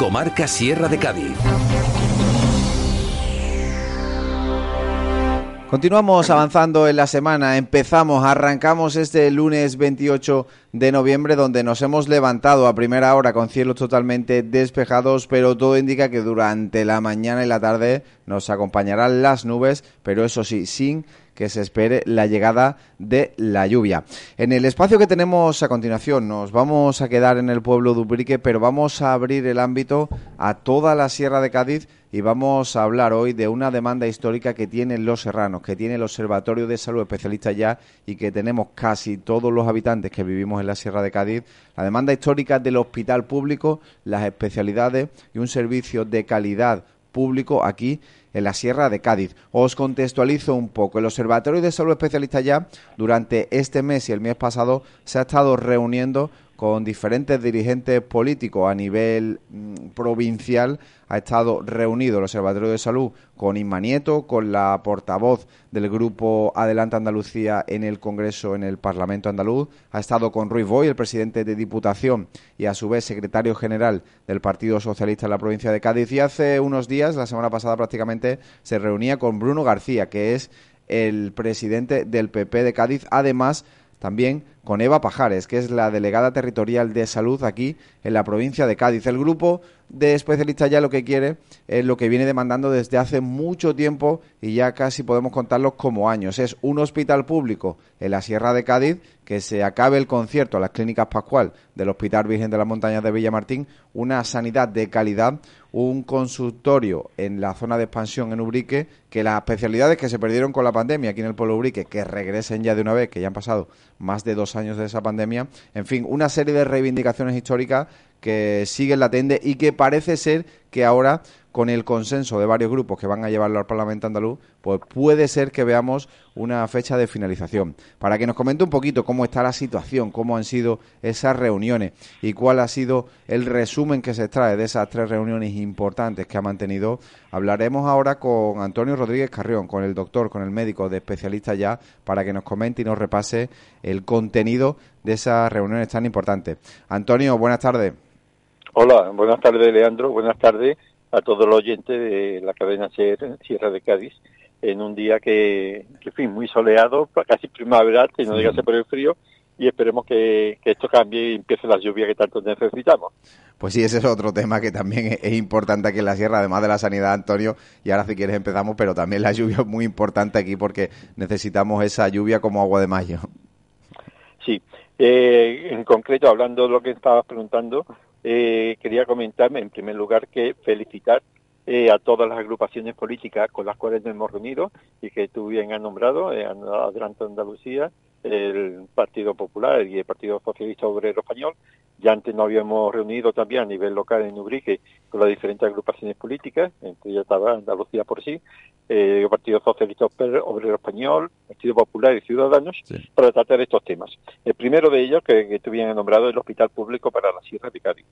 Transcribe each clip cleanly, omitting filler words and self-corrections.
Comarca Sierra de Cádiz. Continuamos avanzando en la semana, arrancamos este lunes 28 de noviembre, donde nos hemos levantado a primera hora con cielos totalmente despejados, pero todo indica que durante la mañana y la tarde nos acompañarán las nubes, pero eso sí, sin que se espere la llegada de la lluvia. En el espacio que tenemos a continuación nos vamos a quedar en el pueblo de Ubrique, pero vamos a abrir el ámbito a toda la Sierra de Cádiz y vamos a hablar hoy de una demanda histórica que tienen los serranos, que tiene el Observatorio de Salud Especialista Ya y que tenemos casi todos los habitantes que vivimos en la Sierra de Cádiz. La demanda histórica del hospital público, las especialidades y un servicio de calidad público aquí en la Sierra de Cádiz. Os contextualizo un poco. El Observatorio de Salud Especialista Ya durante este mes y el mes pasado se ha estado reuniendo con diferentes dirigentes políticos a nivel provincial. Ha estado reunido el Observatorio de Salud con Inma Nieto, con la portavoz del grupo Adelante Andalucía en el Congreso, en el Parlamento andaluz. Ha estado con Ruiz Boy, el presidente de Diputación y a su vez secretario general del Partido Socialista en la provincia de Cádiz. Y hace unos días, la semana pasada prácticamente, se reunía con Bruno García, que es el presidente del PP de Cádiz, además también con Eva Pajares, que es la delegada territorial de salud aquí en la provincia de Cádiz. El grupo de especialistas ya lo que quiere es lo que viene demandando desde hace mucho tiempo y ya casi podemos contarlos como años. Es un hospital público en la Sierra de Cádiz, que se acabe el concierto a las clínicas Pascual del Hospital Virgen de las Montañas de Villamartín, una sanidad de calidad, un consultorio en la zona de expansión en Ubrique, que las especialidades que se perdieron con la pandemia aquí en el pueblo de Ubrique, que regresen ya de una vez, que ya han pasado más de 2 años de esa pandemia. En fin, una serie de reivindicaciones históricas que siguen latentes y que parece ser que ahora, con el consenso de varios grupos que van a llevarlo al Parlamento andaluz, pues puede ser que veamos una fecha de finalización. Para que nos comente un poquito cómo está la situación, cómo han sido esas reuniones y cuál ha sido el resumen que se extrae de esas 3 reuniones importantes que ha mantenido, hablaremos ahora con Antonio Rodríguez Carrión, con el doctor, con el médico de especialistas ya, para que nos comente y nos repase el contenido de esas reuniones tan importantes. Antonio, buenas tardes. Hola, buenas tardes, Leandro. Buenas tardes a todos los oyentes de la cadena Sierra de Cádiz, en un día que en fin, muy soleado, casi primaveral, que no llegase por el frío, y esperemos que esto cambie y empiece la lluvia que tanto necesitamos. Pues sí, ese es otro tema que también es importante aquí en la Sierra, además de la sanidad, Antonio, y ahora si quieres empezamos, pero también la lluvia es muy importante aquí porque necesitamos esa lluvia como agua de mayo. Sí, en concreto, hablando de lo que estabas preguntando, quería comentarme en primer lugar que felicitar a todas las agrupaciones políticas con las cuales nos hemos reunido y que tú bien has nombrado, Adelante Andalucía, el Partido Popular y el Partido Socialista Obrero Español. Ya antes nos habíamos reunido también a nivel local en Ubrique con las diferentes agrupaciones políticas, entre ellas estaba Andalucía por sí, el Partido Socialista Obrero Español, Partido Popular y Ciudadanos, sí, para tratar estos temas. El primero de ellos, que tú bien has nombrado, es el Hospital Público para la Sierra de Cádiz.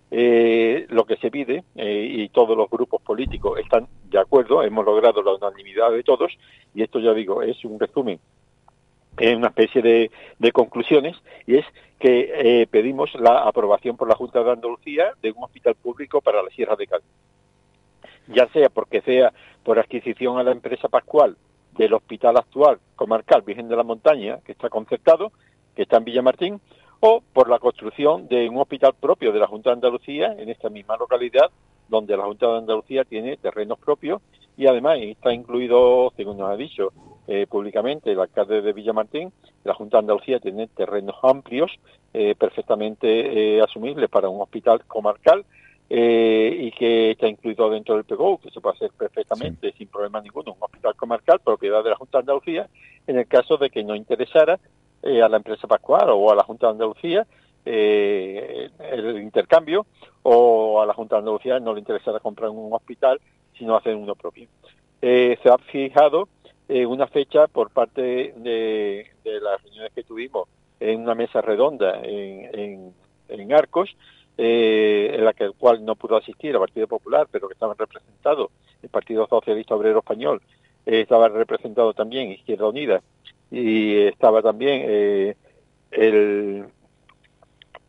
Lo que se pide, y todos los grupos políticos están de acuerdo, hemos logrado la unanimidad de todos, y esto ya digo, es un resumen, es una especie de conclusiones, y es que pedimos la aprobación por la Junta de Andalucía de un hospital público para la Sierra de Cádiz. Ya sea porque sea por adquisición a la empresa Pascual del hospital actual comarcal Virgen de la Montaña, que está concertado, que está en Villamartín, o por la construcción de un hospital propio de la Junta de Andalucía en esta misma localidad, donde la Junta de Andalucía tiene terrenos propios y además está incluido, según nos ha dicho públicamente el alcalde de Villamartín, la Junta de Andalucía tiene terrenos amplios, perfectamente asumibles para un hospital comarcal, y que está incluido dentro del PGO, que se puede hacer perfectamente, sí, sin problema ninguno, un hospital comarcal, propiedad de la Junta de Andalucía, en el caso de que no interesara a la empresa Pascual o a la Junta de Andalucía el intercambio, o a la Junta de Andalucía no le interesara comprar un hospital, sino hacer uno propio. Se ha fijado una fecha por parte de las reuniones que tuvimos en una mesa redonda en Arcos, en la que el cual no pudo asistir el Partido Popular, pero que estaban representados el Partido Socialista Obrero Español, estaba representado también Izquierda Unida, y estaba también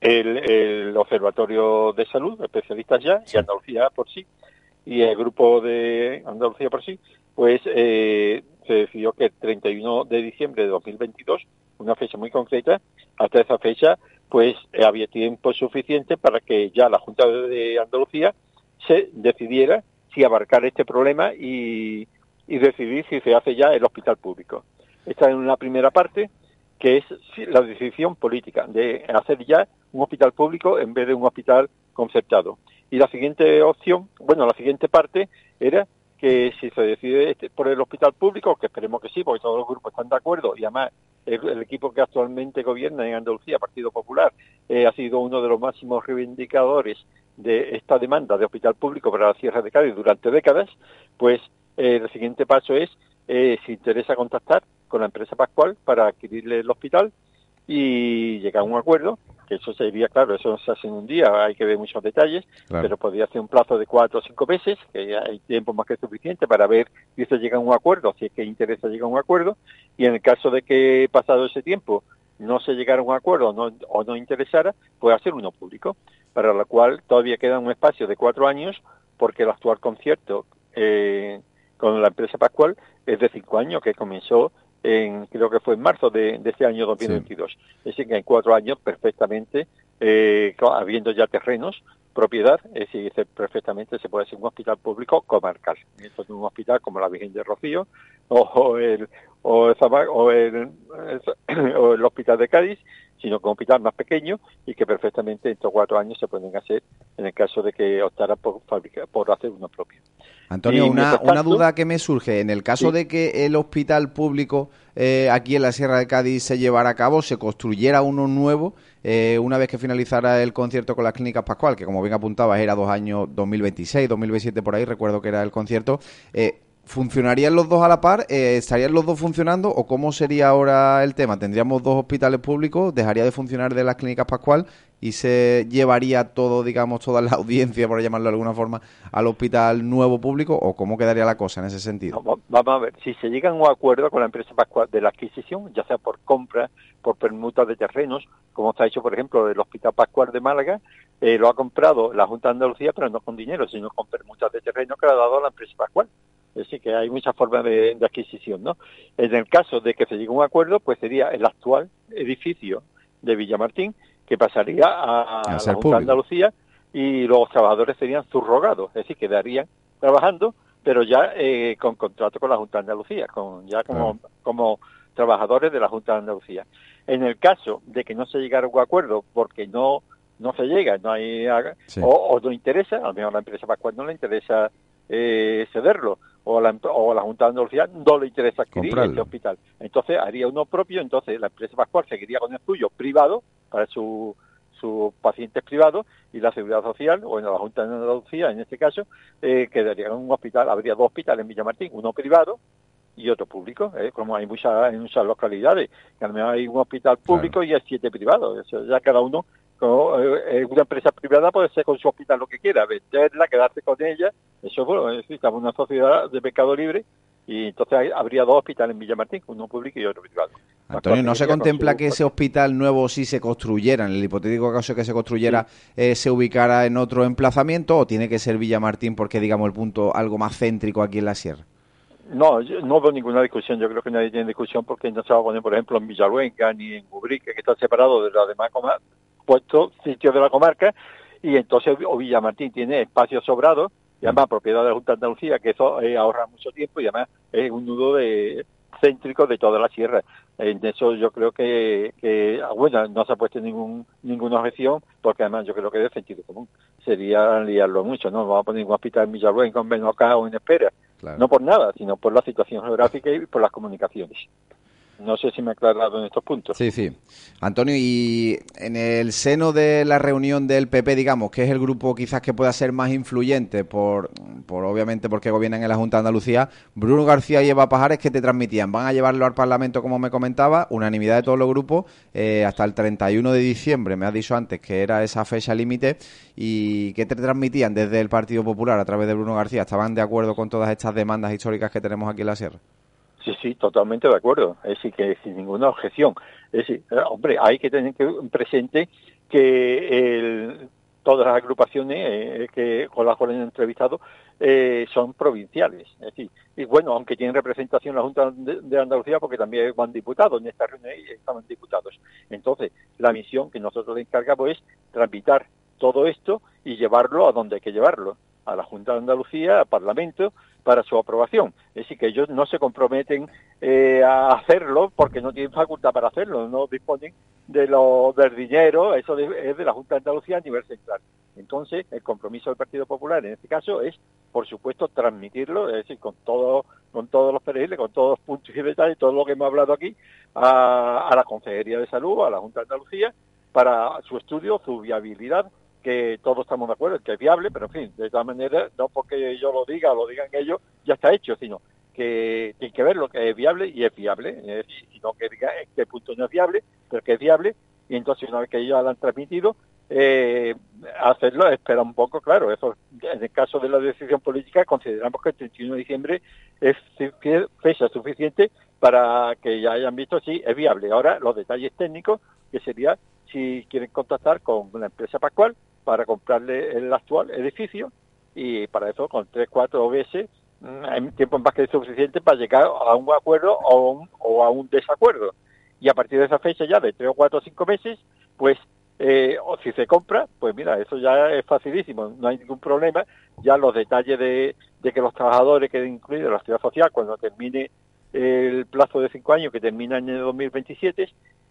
el Observatorio de Salud, especialistas ya, y Andalucía por sí, y el grupo de Andalucía por sí, pues se decidió que el 31 de diciembre de 2022, una fecha muy concreta, hasta esa fecha, pues había tiempo suficiente para que ya la Junta de Andalucía se decidiera si abarcar este problema y decidir si se hace ya el hospital público. Esta es una primera parte, que es la decisión política de hacer ya un hospital público en vez de un hospital concertado. Y la siguiente opción, bueno, la siguiente parte era que si se decide por el hospital público, que esperemos que sí, porque todos los grupos están de acuerdo, y además el equipo que actualmente gobierna en Andalucía, Partido Popular, ha sido uno de los máximos reivindicadores de esta demanda de hospital público para la Sierra de Cádiz durante décadas, pues el siguiente paso es, si interesa contactar con la empresa Pascual para adquirirle el hospital y llegar a un acuerdo, que eso sería, claro, eso no se hace en un día, hay que ver muchos detalles, claro, pero podría ser un plazo de 4 o 5 meses, que hay tiempo más que suficiente para ver si se llega a un acuerdo, si es que interesa llegar a un acuerdo, y en el caso de que pasado ese tiempo no se llegara a un acuerdo o no interesara, puede hacer uno público, para lo cual todavía queda un espacio de 4 años, porque el actual concierto con la empresa Pascual es de 5 años, que comenzó creo que fue en marzo de este año 2022. Sí. Es decir, que en 4 años perfectamente, habiendo ya terrenos, propiedad, es decir, perfectamente se puede hacer un hospital público comarcal. Esto es un hospital como la Virgen de Rocío o el hospital de Cádiz, sino que un hospital más pequeño y que perfectamente en estos 4 años se pueden hacer en el caso de que optara por hacer uno propio. Antonio, una duda que me surge. En el caso de que el hospital público aquí en la Sierra de Cádiz se llevara a cabo, se construyera uno nuevo, una vez que finalizara el concierto con las Clínicas Pascual, que como bien apuntabas era 2 años, 2026, 2027 por ahí, recuerdo que era el concierto, ¿funcionarían los dos a la par? ¿Estarían los dos funcionando? ¿O cómo sería ahora el tema? ¿Tendríamos 2 hospitales públicos? ¿Dejaría de funcionar de las Clínicas Pascual? ¿Y se llevaría todo, digamos, toda la audiencia, por llamarlo de alguna forma, al hospital nuevo público? ¿O cómo quedaría la cosa en ese sentido? No, vamos a ver, si se llega a un acuerdo con la empresa Pascual de la adquisición, ya sea por compra, por permuta de terrenos, como se ha hecho, por ejemplo, el Hospital Pascual de Málaga, lo ha comprado la Junta de Andalucía, pero no con dinero, sino con permutas de terreno que le ha dado a la empresa Pascual. Es decir, que hay muchas formas de adquisición, ¿no? En el caso de que se llegue a un acuerdo, pues sería el actual edificio de Villamartín, que pasaría a la Junta de Andalucía y los trabajadores serían subrogados, es decir, quedarían trabajando, pero ya con contrato con la Junta de Andalucía, como trabajadores de la Junta de Andalucía. En el caso de que no se llegara a un acuerdo porque no se llega, no hay o no interesa, a lo mejor a la empresa Pascual no le interesa cederlo, o la Junta de Andalucía no le interesa adquirir este hospital. Entonces haría uno propio, entonces la empresa Pascual seguiría con el suyo privado para sus pacientes privados y la Seguridad Social, o en la Junta de Andalucía en este caso, quedaría en un hospital, habría 2 hospitales en Villamartín, uno privado y otro público, como hay en muchas localidades, que a lo mejor hay un hospital público y hay 7 privados, eso ya cada uno. Una empresa privada puede ser con su hospital lo que quiera, venderla, quedarse con ella, eso bueno, estamos en una sociedad de mercado libre y entonces habría 2 hospitales en Villamartín, uno público y otro privado. Antonio, ¿no se contempla que ese hospital nuevo, si se construyera, en el hipotético caso que se construyera, se ubicara en otro emplazamiento o tiene que ser Villamartín porque digamos el punto algo más céntrico aquí en la sierra? No, yo no veo ninguna discusión, yo creo que nadie tiene discusión porque no se va a poner, por ejemplo, en Villaluenga ni en Ubrique, que están separados de los demás puestos sitios de la comarca, y entonces o Villamartín tiene espacios sobrados, y además propiedad de la Junta de Andalucía, que eso ahorra mucho tiempo y además es un nudo céntrico de toda la sierra. En eso yo creo que bueno, no se ha puesto ninguna objeción, porque además yo creo que es de sentido común. Sería liarlo mucho, ¿no? Vamos a poner un hospital en Villaluenga, en Benocá o en Espera. Claro. No por nada, sino por la situación geográfica y por las comunicaciones. No sé si me he aclarado en estos puntos. Sí. Antonio, y en el seno de la reunión del PP, digamos, que es el grupo quizás que pueda ser más influyente, por obviamente porque gobiernan en la Junta de Andalucía, Bruno García y Eva Pajares, ¿qué te transmitían? ¿Van a llevarlo al Parlamento, como me comentaba? Unanimidad de todos los grupos, hasta el 31 de diciembre, me has dicho antes que era esa fecha límite. ¿Y qué te transmitían desde el Partido Popular a través de Bruno García? ¿Estaban de acuerdo con todas estas demandas históricas que tenemos aquí en la sierra? Sí, totalmente de acuerdo. Es decir, que sin ninguna objeción. Es decir, hombre, hay que tener presente que todas las agrupaciones que con las cuales he entrevistado son provinciales. Es decir, y bueno, aunque tienen representación en la Junta de Andalucía, porque también van diputados, en esta reunión estaban diputados. Entonces, la misión que nosotros le encargamos es tramitar todo esto y llevarlo a donde hay que llevarlo, a la Junta de Andalucía, al Parlamento, para su aprobación. Es decir, que ellos no se comprometen a hacerlo porque no tienen facultad para hacerlo, no disponen del dinero, eso es de la Junta de Andalucía a nivel central. Entonces, el compromiso del Partido Popular en este caso es, por supuesto, transmitirlo, es decir, con todos los perfiles, con todos los puntos y detalles, todo lo que hemos hablado aquí, a la Consejería de Salud, a la Junta de Andalucía, para su estudio, su viabilidad, que todos estamos de acuerdo en que es viable, pero en fin, de todas maneras, no porque yo lo diga o lo digan ellos, ya está hecho, sino que tiene que ver lo que es viable y es viable, es decir, y no que diga en qué punto no es viable, pero que es viable, y entonces una vez que ellos lo han transmitido, hacerlo, espera un poco, claro, eso en el caso de la decisión política consideramos que el 31 de diciembre es fecha suficiente para que ya hayan visto si es viable. Ahora los detalles técnicos, que sería si quieren contactar con la empresa Pascual para comprarle el actual edificio, y para eso con 3-4 veces hay tiempo más que suficiente para llegar a un acuerdo o a un desacuerdo. Y a partir de esa fecha ya de 3 o 4 o 5 meses, pues o si se compra, pues mira, eso ya es facilísimo, no hay ningún problema. Ya los detalles de que los trabajadores queden incluidos en la seguridad social cuando termine el plazo de 5 años, que termina en el 2027,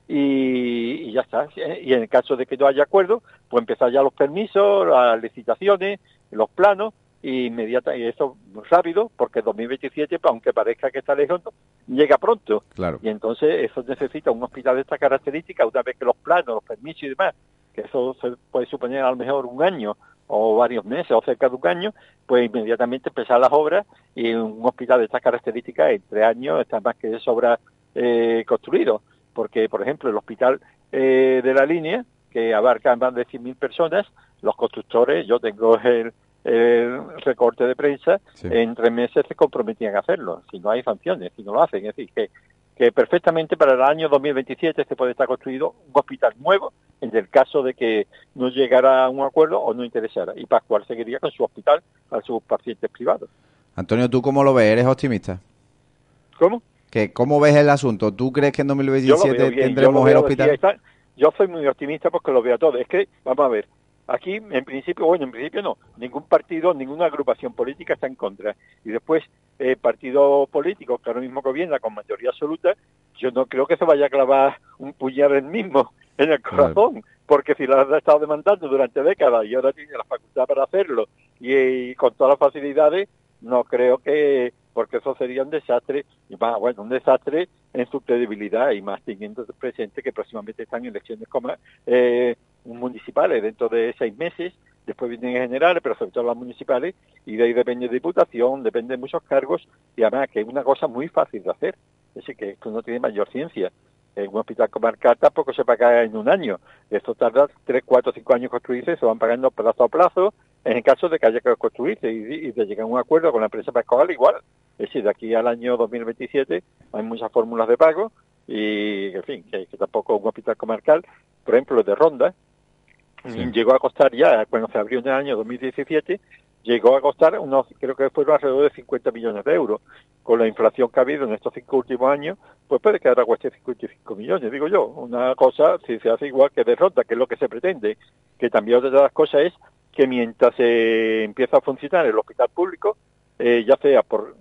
y ya está. Y en el caso de que no haya acuerdo, pues empezar ya los permisos, las licitaciones, los planos, y eso rápido, porque 2027, aunque parezca que está lejos, llega pronto. Claro. Y entonces eso necesita un hospital de esta característica, una vez que los planos, los permisos y demás, que eso se puede suponer a lo mejor un año o varios meses o cerca de un año, pues inmediatamente empezar las obras, y un hospital de estas características en 3 años está más que de sobra construido. Porque, por ejemplo, el hospital de la línea, que abarca más de 100.000 personas, los constructores, yo tengo el recorte de prensa, sí, en 3 meses se comprometían a hacerlo, si no hay sanciones, si no lo hacen. Es decir, que perfectamente para el año 2027 se puede estar construido un hospital nuevo, en el caso de que no llegara a un acuerdo o no interesara, y Pascual seguiría con su hospital a sus pacientes privados. Antonio, ¿tú cómo lo ves? ¿Eres optimista? ¿Cómo? ¿Cómo ves el asunto? ¿Tú crees que en 2027 tendremos el hospital? Yo soy muy optimista porque lo veo todo. Es que, vamos a ver, aquí en principio no, ningún partido, ninguna agrupación política está en contra. Y después, partido político que ahora mismo gobierna con mayoría absoluta, yo no creo que se vaya a clavar un puñal él mismo en el corazón, claro, porque si lo ha estado demandando durante décadas y ahora tiene la facultad para hacerlo y con todas las facilidades, no creo que, porque eso sería un desastre, y más, bueno, un desastre en su credibilidad, y más teniendo presente que próximamente están elecciones municipales dentro de 6 meses, después vienen generales, pero sobre todo las municipales, y de ahí depende de diputación, depende de muchos cargos, y además que es una cosa muy fácil de hacer, es decir, que esto no tiene mayor ciencia. En un hospital comarcal tampoco se paga en un año, esto tarda 3, 4, 5 años construirse, se van pagando plazo a plazo, en el caso de que haya que construirse y de llegar a un acuerdo con la empresa Pascual igual. Es decir, de aquí al año 2027 hay muchas fórmulas de pago y, en fin, que tampoco un hospital comarcal, por ejemplo, el de Ronda, sí, llegó a costar ya, cuando se abrió en el año 2017, llegó a costar creo que fueron alrededor de 50 millones de euros. Con la inflación que ha habido en estos 5 últimos años, pues puede quedar a cueste 55 millones, digo yo. Una cosa, si se hace igual que de Ronda, que es lo que se pretende, que también otra de las cosas es que mientras se empieza a funcionar el hospital público, ya sea por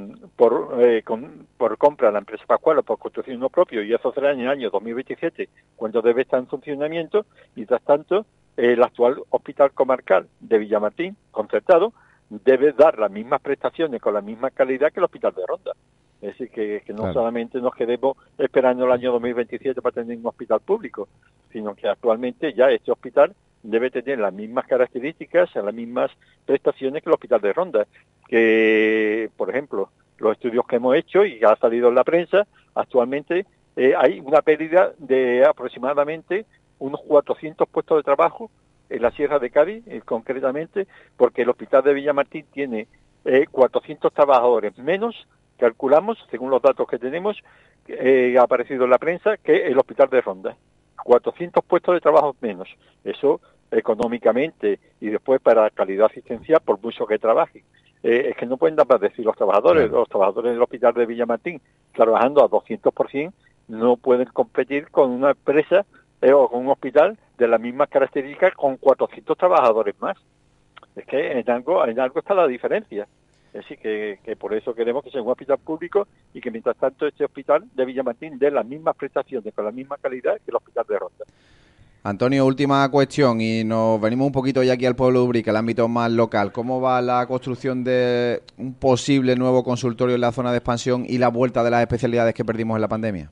compra de la empresa Pascual o por construcción no propio, y eso será en el año 2027, cuando debe estar en funcionamiento. Mientras tanto, el actual hospital comarcal de Villamartín, concertado, debe dar las mismas prestaciones con la misma calidad que el hospital de Ronda. Es decir, que no, claro, solamente nos quedemos esperando el año 2027 para tener un hospital público, sino que actualmente ya este hospital debe tener las mismas características, las mismas prestaciones que el hospital de Ronda, que, por ejemplo, los estudios que hemos hecho y ha salido en la prensa, actualmente hay una pérdida de aproximadamente unos 400 puestos de trabajo en la Sierra de Cádiz, concretamente, porque el hospital de Villamartín tiene 400 trabajadores menos, calculamos, según los datos que tenemos, ha aparecido en la prensa, que el hospital de Ronda. 400 puestos de trabajo menos. Eso económicamente y después para calidad asistencial, por mucho que trabajen. Es que no pueden dar más decir los trabajadores. Claro. Los trabajadores del hospital de Villamartín, trabajando a 200%, no pueden competir con una empresa o con un hospital de las mismas características con 400 trabajadores más. Es que en algo está la diferencia. Es decir, que por eso queremos que sea un hospital público y que mientras tanto este hospital de Villamartín dé las mismas prestaciones con la misma calidad que el hospital de Ronda. Antonio, última cuestión y nos venimos un poquito ya aquí al pueblo de Ubrique, el ámbito más local. ¿Cómo va la construcción de un posible nuevo consultorio en la zona de expansión y la vuelta de las especialidades que perdimos en la pandemia?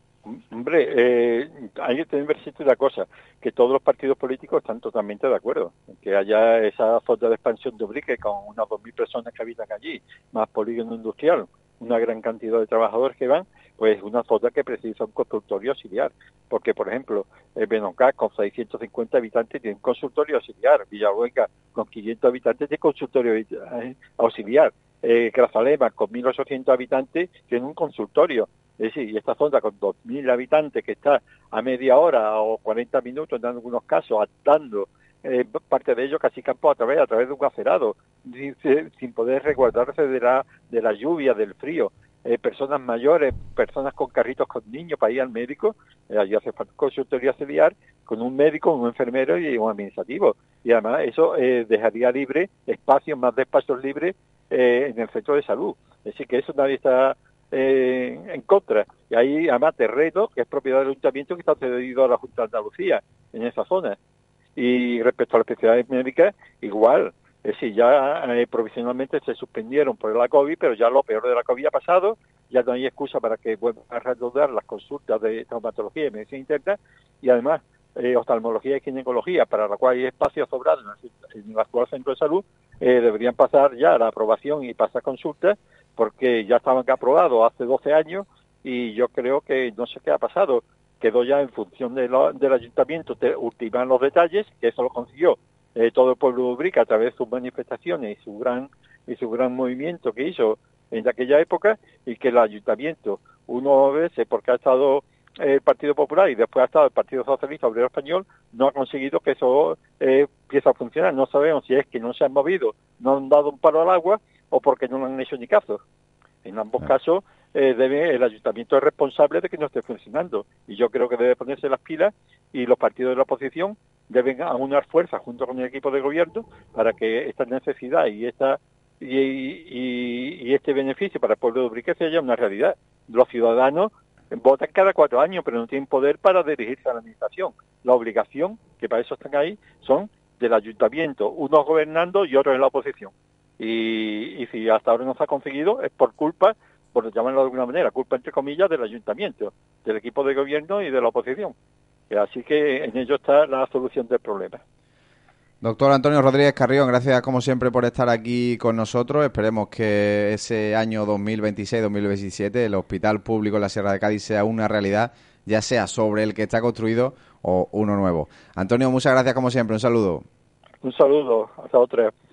Hombre, hay que tener presente una cosa, que todos los partidos políticos están totalmente de acuerdo, que haya esa zona de expansión de Ubrique con unas 2.000 personas que habitan allí, más polígono industrial, una gran cantidad de trabajadores que van, pues una zona que precisa un consultorio auxiliar, porque por ejemplo, Benocá con 650 habitantes tiene un consultorio auxiliar, Villahuenca con 500 habitantes tiene consultorio auxiliar, Grazalema con 1.800 habitantes tiene un consultorio. Es decir, y esta zona con 2.000 habitantes que está a media hora o 40 minutos en algunos casos, andando parte de ellos casi campo a través de un acerado, sin poder resguardarse de la lluvia, del frío. Personas mayores, personas con carritos con niños para ir al médico, allí hace falta un consultorio auxiliar con un médico, un enfermero y un administrativo. Y además eso dejaría libre más de espacios libres en el centro de salud. Es decir, que eso nadie está en contra. Y hay además terreno que es propiedad del ayuntamiento que está cedido a la Junta de Andalucía en esa zona. Y respecto a las especialidades médicas, igual. Es decir, ya provisionalmente se suspendieron por la COVID, pero ya lo peor de la COVID ha pasado, ya no hay excusa para que vuelvan a reanudar las consultas de traumatología y medicina interna, y además oftalmología y ginecología, para la cual hay espacio sobrado en el actual centro de salud, deberían pasar ya a la aprobación y pasar consultas, porque ya estaban aprobados hace 12 años, y yo creo que no sé qué ha pasado, quedó ya en función del ayuntamiento ultimar los detalles, que eso lo consiguió todo el pueblo de Ubrique a través de sus manifestaciones y su gran movimiento que hizo en aquella época, y que el ayuntamiento, uno veces porque ha estado el Partido Popular y después ha estado el Partido Socialista Obrero Español, no ha conseguido que eso empiece a funcionar. No sabemos si es que no se han movido, no han dado un palo al agua, o porque no le han hecho ni caso. En ambos casos, el ayuntamiento es responsable de que no esté funcionando, y yo creo que debe ponerse las pilas, y los partidos de la oposición deben aunar fuerzas junto con el equipo de gobierno para que esta necesidad y este beneficio para el pueblo de Ubrique sea una realidad. Los ciudadanos votan cada 4 años, pero no tienen poder para dirigirse a la administración. La obligación, que para eso están ahí, son del ayuntamiento, unos gobernando y otros en la oposición. Y si hasta ahora no se ha conseguido, es por culpa, por llamarlo de alguna manera, culpa entre comillas del ayuntamiento, del equipo de gobierno y de la oposición. Así que en ello está la solución del problema. Doctor Antonio Rodríguez Carrión, gracias como siempre por estar aquí con nosotros. Esperemos que ese año 2026-2027 el Hospital Público en la Sierra de Cádiz sea una realidad, ya sea sobre el que está construido o uno nuevo. Antonio, muchas gracias como siempre. Un saludo. Un saludo. Hasta otra.